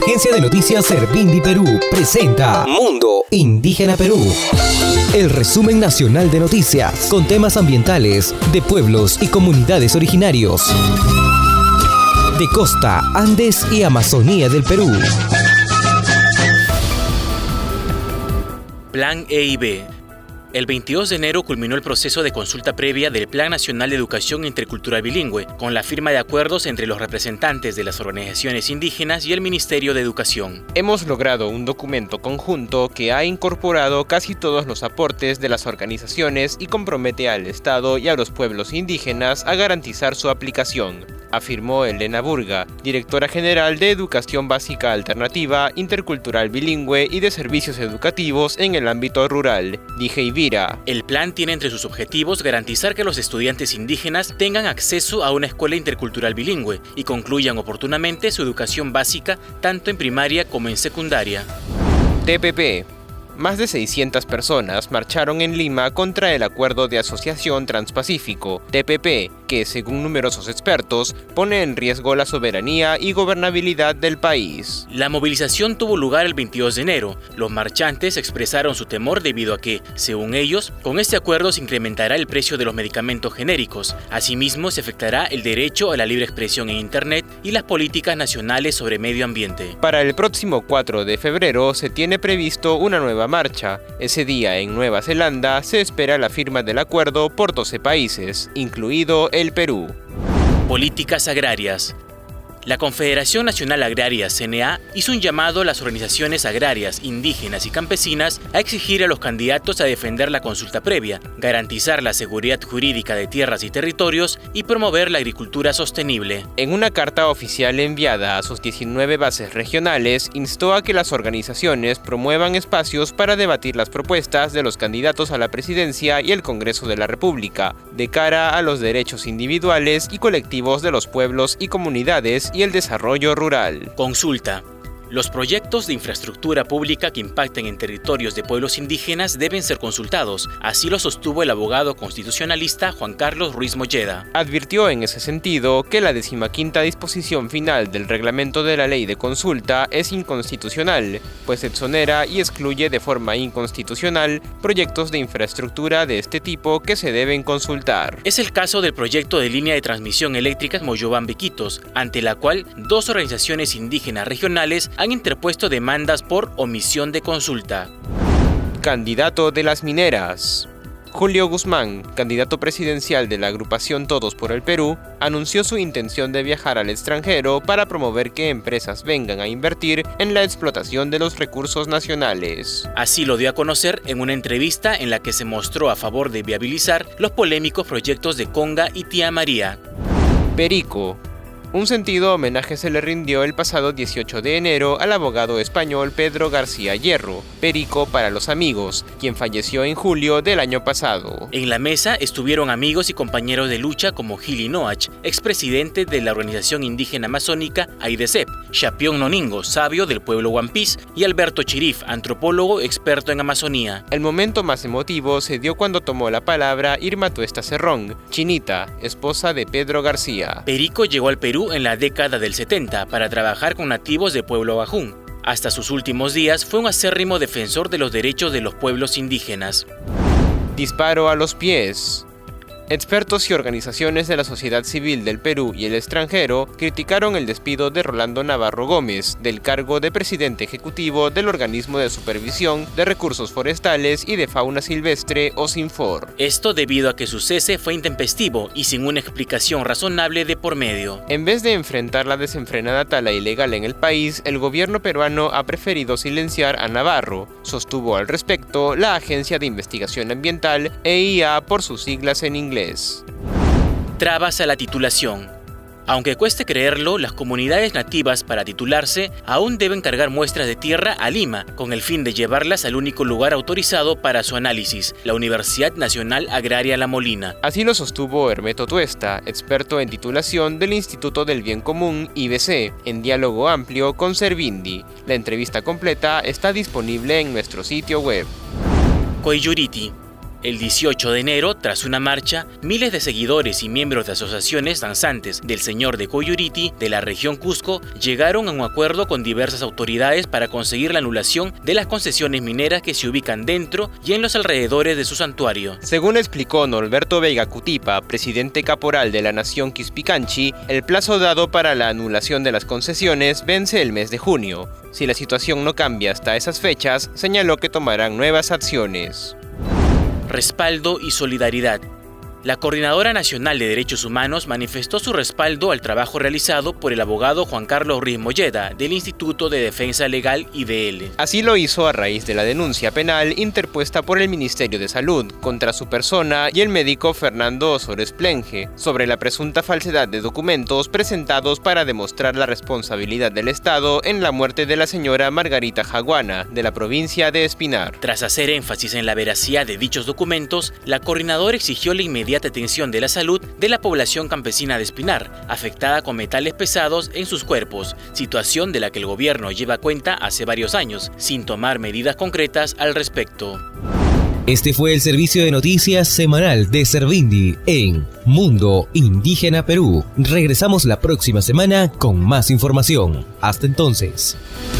Agencia de Noticias Servindi Perú presenta Mundo Indígena Perú. El resumen nacional de noticias con temas ambientales de pueblos y comunidades originarios de costa, Andes y Amazonía del Perú. Plan EIB. El 22 de enero culminó el proceso de consulta previa del Plan Nacional de Educación Intercultural Bilingüe, con la firma de acuerdos entre los representantes de las organizaciones indígenas y el Ministerio de Educación. Hemos logrado un documento conjunto que ha incorporado casi todos los aportes de las organizaciones y compromete al Estado y a los pueblos indígenas a garantizar su aplicación, afirmó Elena Burga, directora general de Educación Básica Alternativa, Intercultural Bilingüe y de Servicios Educativos en el ámbito rural. El plan tiene entre sus objetivos garantizar que los estudiantes indígenas tengan acceso a una escuela intercultural bilingüe y concluyan oportunamente su educación básica tanto en primaria como en secundaria. TPP. Más de 600 personas marcharon en Lima contra el Acuerdo de Asociación Transpacífico, TPP, que, según numerosos expertos, pone en riesgo la soberanía y gobernabilidad del país. La movilización tuvo lugar el 22 de enero. Los marchantes expresaron su temor debido a que, según ellos, con este acuerdo se incrementará el precio de los medicamentos genéricos. Asimismo, se afectará el derecho a la libre expresión en Internet y las políticas nacionales sobre medio ambiente. Para el próximo 4 de febrero se tiene previsto una nueva marcha. Ese día en Nueva Zelanda se espera la firma del acuerdo por 12 países, incluido el Perú. Políticas agrarias. La Confederación Nacional Agraria, CNA, hizo un llamado a las organizaciones agrarias, indígenas y campesinas a exigir a los candidatos a defender la consulta previa, garantizar la seguridad jurídica de tierras y territorios y promover la agricultura sostenible. En una carta oficial enviada a sus 19 bases regionales, instó a que las organizaciones promuevan espacios para debatir las propuestas de los candidatos a la presidencia y el Congreso de la República, de cara a los derechos individuales y colectivos de los pueblos y comunidades y el desarrollo rural. Consulta. Los proyectos de infraestructura pública que impacten en territorios de pueblos indígenas deben ser consultados, así lo sostuvo el abogado constitucionalista Juan Carlos Ruiz Molleda. Advirtió en ese sentido que la 15ª disposición final del reglamento de la ley de consulta es inconstitucional, pues exonera y excluye de forma inconstitucional proyectos de infraestructura de este tipo que se deben consultar. Es el caso del proyecto de línea de transmisión eléctrica Moyobamba-Iquitos, ante la cual dos organizaciones indígenas regionales han interpuesto demandas por omisión de consulta. Candidato de las mineras. Julio Guzmán, candidato presidencial de la agrupación Todos por el Perú, anunció su intención de viajar al extranjero para promover que empresas vengan a invertir en la explotación de los recursos nacionales. Así lo dio a conocer en una entrevista en la que se mostró a favor de viabilizar los polémicos proyectos de Conga y Tía María. Perico. Un sentido homenaje se le rindió el pasado 18 de enero al abogado español Pedro García Hierro, Perico para los amigos, quien falleció en julio del año pasado. En la mesa estuvieron amigos y compañeros de lucha como Gili Noach, expresidente de la organización indígena amazónica AIDESEP, Chapión Noningo, sabio del pueblo Wampis, y Alberto Chirif, antropólogo experto en Amazonía. El momento más emotivo se dio cuando tomó la palabra Irma Tuesta Cerrón, Chinita, esposa de Pedro García. Perico llegó al Perú en la década del 70 para trabajar con nativos de Pueblo Bajún. Hasta sus últimos días fue un acérrimo defensor de los derechos de los pueblos indígenas. Disparo a los pies. Expertos y organizaciones de la sociedad civil del Perú y el extranjero criticaron el despido de Rolando Navarro Gómez del cargo de presidente ejecutivo del Organismo de Supervisión de Recursos Forestales y de Fauna Silvestre, OSINFOR. Esto debido a que su cese fue intempestivo y sin una explicación razonable de por medio. En vez de enfrentar la desenfrenada tala ilegal en el país, el gobierno peruano ha preferido silenciar a Navarro, sostuvo al respecto la Agencia de Investigación Ambiental, EIA por sus siglas en inglés. Trabas a la titulación. Aunque cueste creerlo, las comunidades nativas para titularse aún deben cargar muestras de tierra a Lima, con el fin de llevarlas al único lugar autorizado para su análisis, la Universidad Nacional Agraria La Molina. Así lo sostuvo Hermeto Tuesta, experto en titulación del Instituto del Bien Común, IBC, en diálogo amplio con Servindi. La entrevista completa está disponible en nuestro sitio web. Coyuriti. El 18 de enero, tras una marcha, miles de seguidores y miembros de asociaciones danzantes del Señor de Coyuriti de la región Cusco llegaron a un acuerdo con diversas autoridades para conseguir la anulación de las concesiones mineras que se ubican dentro y en los alrededores de su santuario. Según explicó Norberto Vega Cutipa, presidente caporal de la nación Quispicanchi, el plazo dado para la anulación de las concesiones vence el mes de junio. Si la situación no cambia hasta esas fechas, señaló que tomarán nuevas acciones. Respaldo y solidaridad. La Coordinadora Nacional de Derechos Humanos manifestó su respaldo al trabajo realizado por el abogado Juan Carlos Ruiz Molleda del Instituto de Defensa Legal IDL. Así lo hizo a raíz de la denuncia penal interpuesta por el Ministerio de Salud contra su persona y el médico Fernando Osores Plenge sobre la presunta falsedad de documentos presentados para demostrar la responsabilidad del Estado en la muerte de la señora Margarita Jaguana, de la provincia de Espinar. Tras hacer énfasis en la veracidad de dichos documentos, la coordinadora exigió la inmediata atención de la salud de la población campesina de Espinar, afectada con metales pesados en sus cuerpos, situación de la que el gobierno lleva cuenta hace varios años, sin tomar medidas concretas al respecto. Este fue el servicio de noticias semanal de Servindi en Mundo Indígena Perú. Regresamos la próxima semana con más información. Hasta entonces.